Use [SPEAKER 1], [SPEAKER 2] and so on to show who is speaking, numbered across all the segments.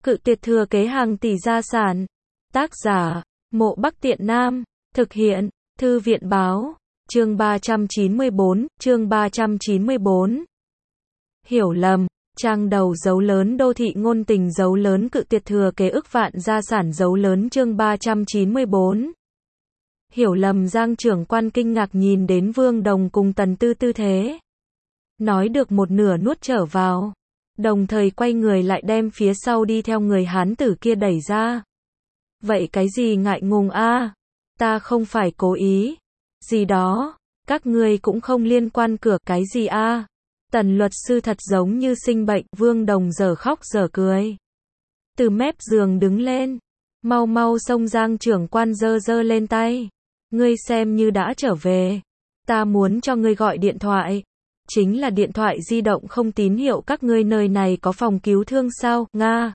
[SPEAKER 1] Cự tuyệt thừa kế hàng tỷ gia sản. Tác giả, Mộ Bắc Tiện Nam. Thực hiện, Thư viện Báo. Chương 394. Hiểu lầm. Trang đầu dấu lớn đô thị ngôn tình dấu lớn cự tuyệt thừa kế ức vạn gia sản dấu lớn chương 394. Hiểu lầm. Giang trưởng quan kinh ngạc nhìn đến Vương Đồng cùng Tần Tư tư thế. Nói được một nửa nuốt trở vào. Đồng thời quay người lại đem phía sau đi theo người hán tử kia đẩy ra. Vậy cái gì ngại ngùng a? Ta không phải cố ý. Gì đó, các ngươi cũng không liên quan cược cái gì a? Tần luật sư thật giống như sinh bệnh, Vương Đồng giờ khóc giờ cười. Từ mép giường đứng lên, mau mau xông Giang trưởng quan giơ giơ lên tay. Ngươi xem như đã trở về, ta muốn cho ngươi gọi điện thoại. Chính là điện thoại di động không tín hiệu, các ngươi nơi này có phòng cứu thương sao? Nga.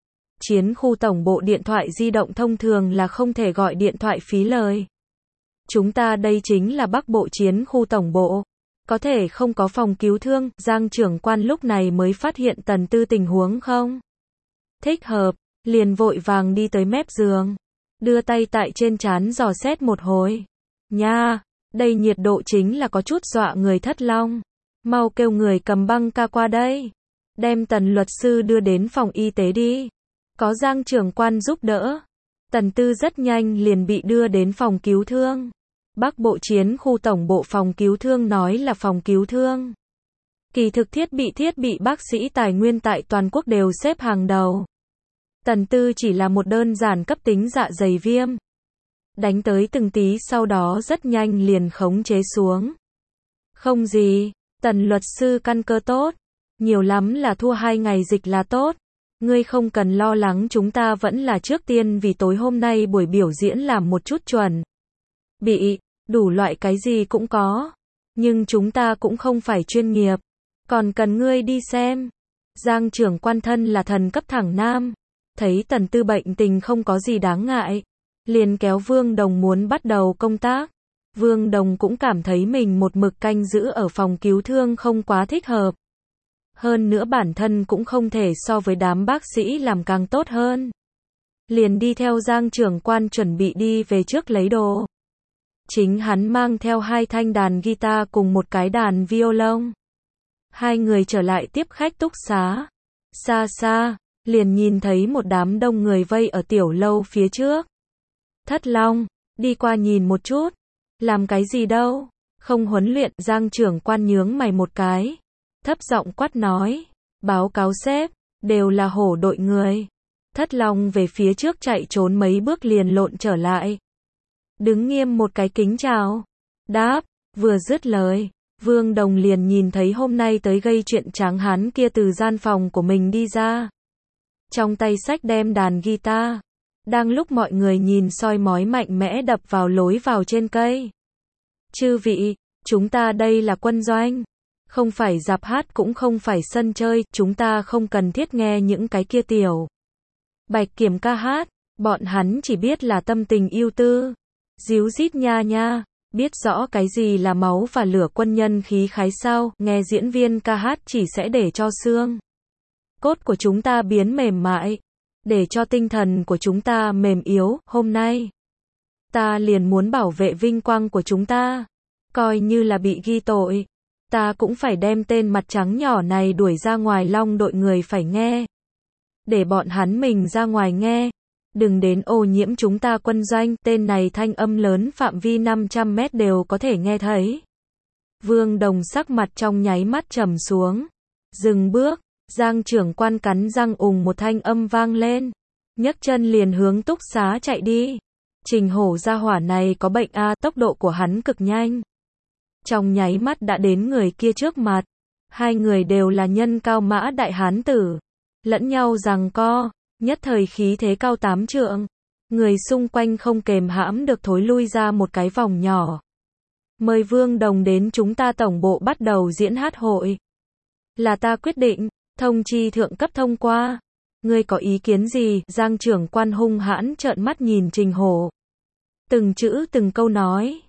[SPEAKER 1] Chiến khu tổng bộ điện thoại di động thông thường là không thể gọi điện thoại phí lời. Chúng ta đây chính là Bắc Bộ chiến khu tổng bộ. Có thể không có phòng cứu thương. Giang trưởng quan lúc này mới phát hiện Tần Tư tình huống không thích hợp, liền vội vàng đi tới mép giường, đưa tay tại trên trán dò xét một hồi. Nha, đây nhiệt độ chính là có chút dọa người thất long. Mau kêu người cầm băng ca qua đây. Đem Tần luật sư đưa đến phòng y tế đi. Có Giang trưởng quan giúp đỡ. Tần Tư rất nhanh liền bị đưa đến phòng cứu thương. Bắc Bộ chiến khu tổng bộ phòng cứu thương nói là phòng cứu thương. Kỳ thực thiết bị bác sĩ tài nguyên tại toàn quốc đều xếp hàng đầu. Tần Tư chỉ là một đơn giản cấp tính dạ dày viêm. Đánh tới từng tí sau đó rất nhanh liền khống chế xuống. Không gì, Tần luật sư căn cơ tốt. Nhiều lắm là thua 2 ngày dịch là tốt. Ngươi không cần lo lắng, chúng ta vẫn là trước tiên vì tối hôm nay buổi biểu diễn làm một chút chuẩn bị, đủ loại cái gì cũng có. Nhưng chúng ta cũng không phải chuyên nghiệp. Còn cần ngươi đi xem. Giang trưởng quan thân là thần cấp thẳng nam. Thấy Tần Tư bệnh tình không có gì đáng ngại. Liền kéo Vương Đồng muốn bắt đầu công tác. Vương Đồng cũng cảm thấy mình một mực canh giữ ở phòng cứu thương không quá thích hợp. Hơn nữa bản thân cũng không thể so với đám bác sĩ làm càng tốt hơn. Liền đi theo Giang trưởng quan chuẩn bị đi về trước lấy đồ. Chính hắn mang theo 2 thanh đàn guitar cùng một cái đàn violon. Hai người trở lại tiếp khách túc xá. Xa xa, liền nhìn thấy một đám đông người vây ở tiểu lâu phía trước. Thất Long, đi qua nhìn một chút. Làm cái gì đâu? Không huấn luyện. Giang trưởng quan nhướng mày một cái. Thấp giọng quát nói. Báo cáo sếp, đều là hổ đội người. Thất Long về phía trước chạy trốn mấy bước liền lộn trở lại. Đứng nghiêm một cái kính chào. Đáp, vừa dứt lời. Vương Đồng liền nhìn thấy hôm nay tới gây chuyện tráng hán kia từ gian phòng của mình đi ra. Trong tay xách đem đàn guitar. Đang lúc mọi người nhìn soi mói mạnh mẽ đập vào lối vào trên cây. Chư vị, chúng ta đây là quân doanh. Không phải rạp hát cũng không phải sân chơi, chúng ta không cần thiết nghe những cái kia tiểu bạch kiểm ca hát, bọn hắn chỉ biết là tâm tình yêu tư. Díu dít nha nha, biết rõ cái gì là máu và lửa quân nhân khí khái sao, nghe diễn viên ca hát chỉ sẽ để cho xương cốt của chúng ta biến mềm mại, để cho tinh thần của chúng ta mềm yếu. Hôm nay, ta liền muốn bảo vệ vinh quang của chúng ta, coi như là bị ghi tội. Ta cũng phải đem tên mặt trắng nhỏ này đuổi ra ngoài. Long đội người phải nghe. Để bọn hắn mình ra ngoài nghe. Đừng đến ô nhiễm chúng ta quân doanh. Tên này thanh âm lớn phạm vi 500 mét đều có thể nghe thấy. Vương Đồng sắc mặt trong nháy mắt trầm xuống. Dừng bước. Giang trưởng quan cắn răng một thanh âm vang lên. Nhấc chân liền hướng túc xá chạy đi. Trình Hổ gia hỏa này có bệnh a, tốc độ của hắn cực nhanh. Trong nháy mắt đã đến người kia trước mặt. Hai người đều là nhân cao mã đại hán tử. Lẫn nhau giằng co, nhất thời khí thế cao 8 trượng. Người xung quanh không kềm hãm được thối lui ra một cái vòng nhỏ. Mời Vương Đồng đến chúng ta tổng bộ bắt đầu diễn hát hội. Là ta quyết định, thông chi thượng cấp thông qua. Ngươi có ý kiến gì? Giang trưởng quan hung hãn trợn mắt nhìn Trình Hổ. Từng chữ từng câu nói.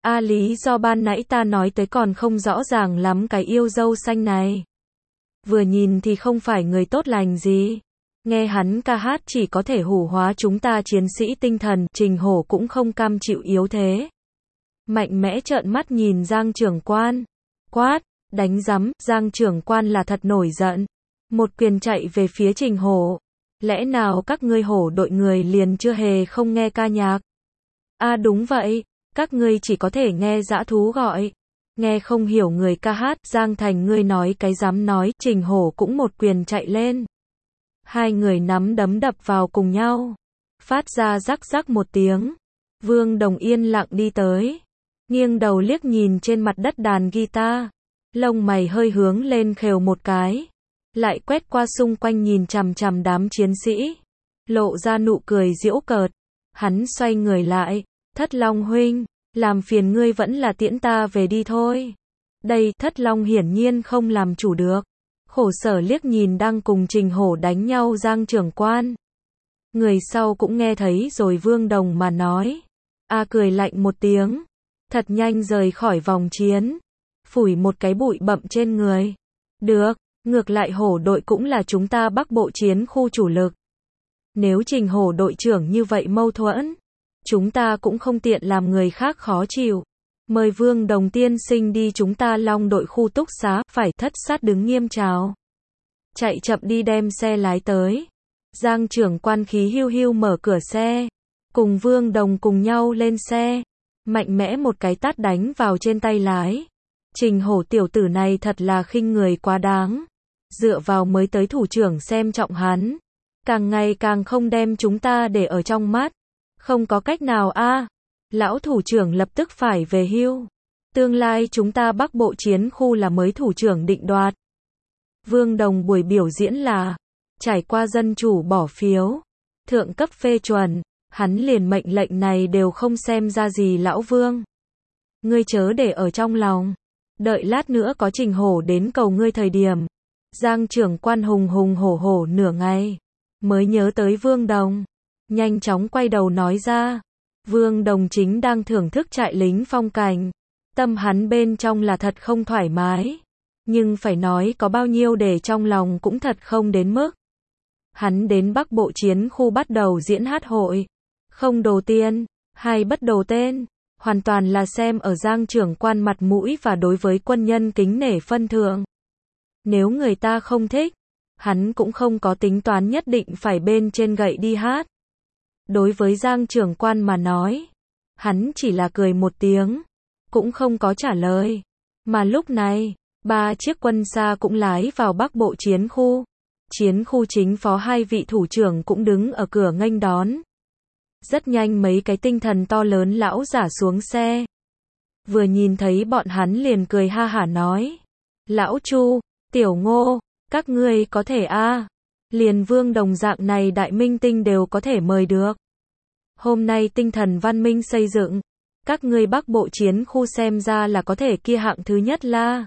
[SPEAKER 1] Lý do ban nãy ta nói tới còn không rõ ràng lắm, cái yêu dâu xanh này. Vừa nhìn thì không phải người tốt lành gì. Nghe hắn ca hát chỉ có thể hủ hóa chúng ta chiến sĩ tinh thần, Trình Hổ cũng không cam chịu yếu thế. Mạnh mẽ trợn mắt nhìn Giang trưởng quan. Quát, đánh rắm, Giang trưởng quan là thật nổi giận. Một quyền chạy về phía Trình Hổ. Lẽ nào các ngươi Hổ đội người liền chưa hề không nghe ca nhạc? À đúng vậy, các ngươi chỉ có thể nghe dã thú gọi. Nghe không hiểu người ca hát, Giang Thành ngươi nói cái dám nói, Trình Hổ cũng một quyền chạy lên. Hai người nắm đấm đập vào cùng nhau. Phát ra rắc rắc một tiếng. Vương Đồng yên lặng đi tới. Nghiêng đầu liếc nhìn trên mặt đất đàn guitar. Lông mày hơi hướng lên khều một cái. Lại quét qua xung quanh nhìn chằm chằm đám chiến sĩ. Lộ ra nụ cười giễu cợt. Hắn xoay người lại. Thất Long huynh, làm phiền ngươi vẫn là tiễn ta về đi thôi. Đây, Thất Long hiển nhiên không làm chủ được. Khổ sở liếc nhìn đang cùng Trình Hổ đánh nhau Giang trưởng quan. Người sau cũng nghe thấy rồi Vương Đồng mà nói. A cười lạnh một tiếng. Thật nhanh rời khỏi vòng chiến. Phủi một cái bụi bặm trên người. Được, ngược lại Hổ đội cũng là chúng ta Bắc Bộ chiến khu chủ lực. Nếu Trình Hổ đội trưởng như vậy mâu thuẫn, chúng ta cũng không tiện làm người khác khó chịu. Mời Vương Đồng tiên sinh đi chúng ta Long đội khu túc xá, phải. Thất sát đứng nghiêm chào. Chạy chậm đi đem xe lái tới. Giang trưởng quan khí hiu hiu mở cửa xe. Cùng Vương Đồng cùng nhau lên xe. Mạnh mẽ một cái tát đánh vào trên tay lái. Trình Hổ tiểu tử này thật là khinh người quá đáng. Dựa vào mới tới thủ trưởng xem trọng hắn. Càng ngày càng không đem chúng ta để ở trong mắt. Không có cách nào a. Lão thủ trưởng lập tức phải về hưu. Tương lai chúng ta Bắc Bộ chiến khu là mới thủ trưởng định đoạt. Vương Đồng buổi biểu diễn là trải qua dân chủ bỏ phiếu, thượng cấp phê chuẩn, hắn liền mệnh lệnh này đều không xem ra gì. Lão Vương, ngươi chớ để ở trong lòng. Đợi lát nữa có Trình Hổ đến cầu ngươi thời điểm. Giang trưởng quan hùng hùng hổ hổ nửa ngày mới nhớ tới Vương Đồng, nhanh chóng quay đầu nói ra. Vương Đồng chính đang thưởng thức trại lính phong cảnh. Tâm hắn bên trong là thật không thoải mái. Nhưng phải nói có bao nhiêu để trong lòng cũng thật không đến mức. Hắn đến Bắc Bộ chiến khu bắt đầu diễn hát hội. Không đồ tiền, hay bất đồ tên. Hoàn toàn là xem ở Giang trưởng quan mặt mũi và đối với quân nhân kính nể phân thượng. Nếu người ta không thích, hắn cũng không có tính toán nhất định phải bên trên gậy đi hát. Đối với Giang trưởng quan mà nói, hắn chỉ là cười một tiếng, cũng không có trả lời. Mà lúc này, 3 chiếc quân xa cũng lái vào Bắc Bộ chiến khu. Chiến khu chính phó 2 vị thủ trưởng cũng đứng ở cửa nghênh đón. Rất nhanh mấy cái tinh thần to lớn lão giả xuống xe. Vừa nhìn thấy bọn hắn liền cười ha hả nói. Lão Chu, Tiểu Ngô, các ngươi có thể a. Liền Vương Đồng dạng này đại minh tinh đều có thể mời được. Hôm nay tinh thần văn minh xây dựng. Các ngươi Bắc Bộ chiến khu xem ra là có thể kia hạng thứ nhất la.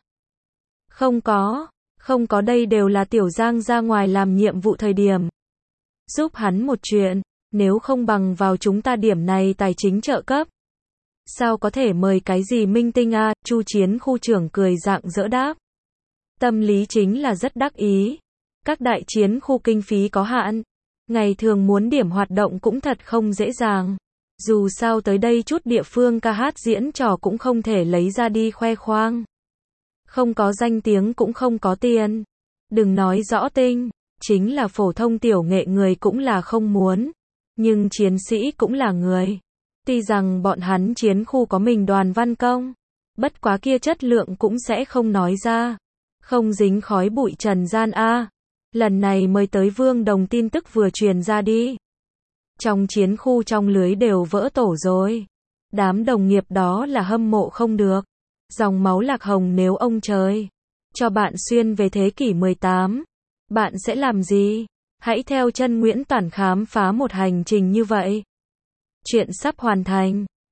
[SPEAKER 1] Không có đây đều là Tiểu Giang ra ngoài làm nhiệm vụ thời điểm. Giúp hắn một chuyện, nếu không bằng vào chúng ta điểm này tài chính trợ cấp. Sao có thể mời cái gì minh tinh a? Chu chiến khu trưởng cười rạng rỡ đáp. Tâm lý chính là rất đắc ý. Các đại chiến khu kinh phí có hạn. Ngày thường muốn điểm hoạt động cũng thật không dễ dàng. Dù sao tới đây chút địa phương ca hát diễn trò cũng không thể lấy ra đi khoe khoang. Không có danh tiếng cũng không có tiền. Đừng nói rõ tinh, chính là phổ thông tiểu nghệ người cũng là không muốn. Nhưng chiến sĩ cũng là người. Tuy rằng bọn hắn chiến khu có mình đoàn văn công, bất quá kia chất lượng cũng sẽ không nói ra. Không dính khói bụi trần gian a. Lần này mới tới Vương Đồng tin tức vừa truyền ra đi. Trong chiến khu trong lưới đều vỡ tổ rồi. Đám đồng nghiệp đó là hâm mộ không được. Dòng máu Lạc Hồng nếu ông trời cho bạn xuyên về thế kỷ 18, bạn sẽ làm gì? Hãy theo chân Nguyễn Toản khám phá một hành trình như vậy. Chuyện sắp hoàn thành.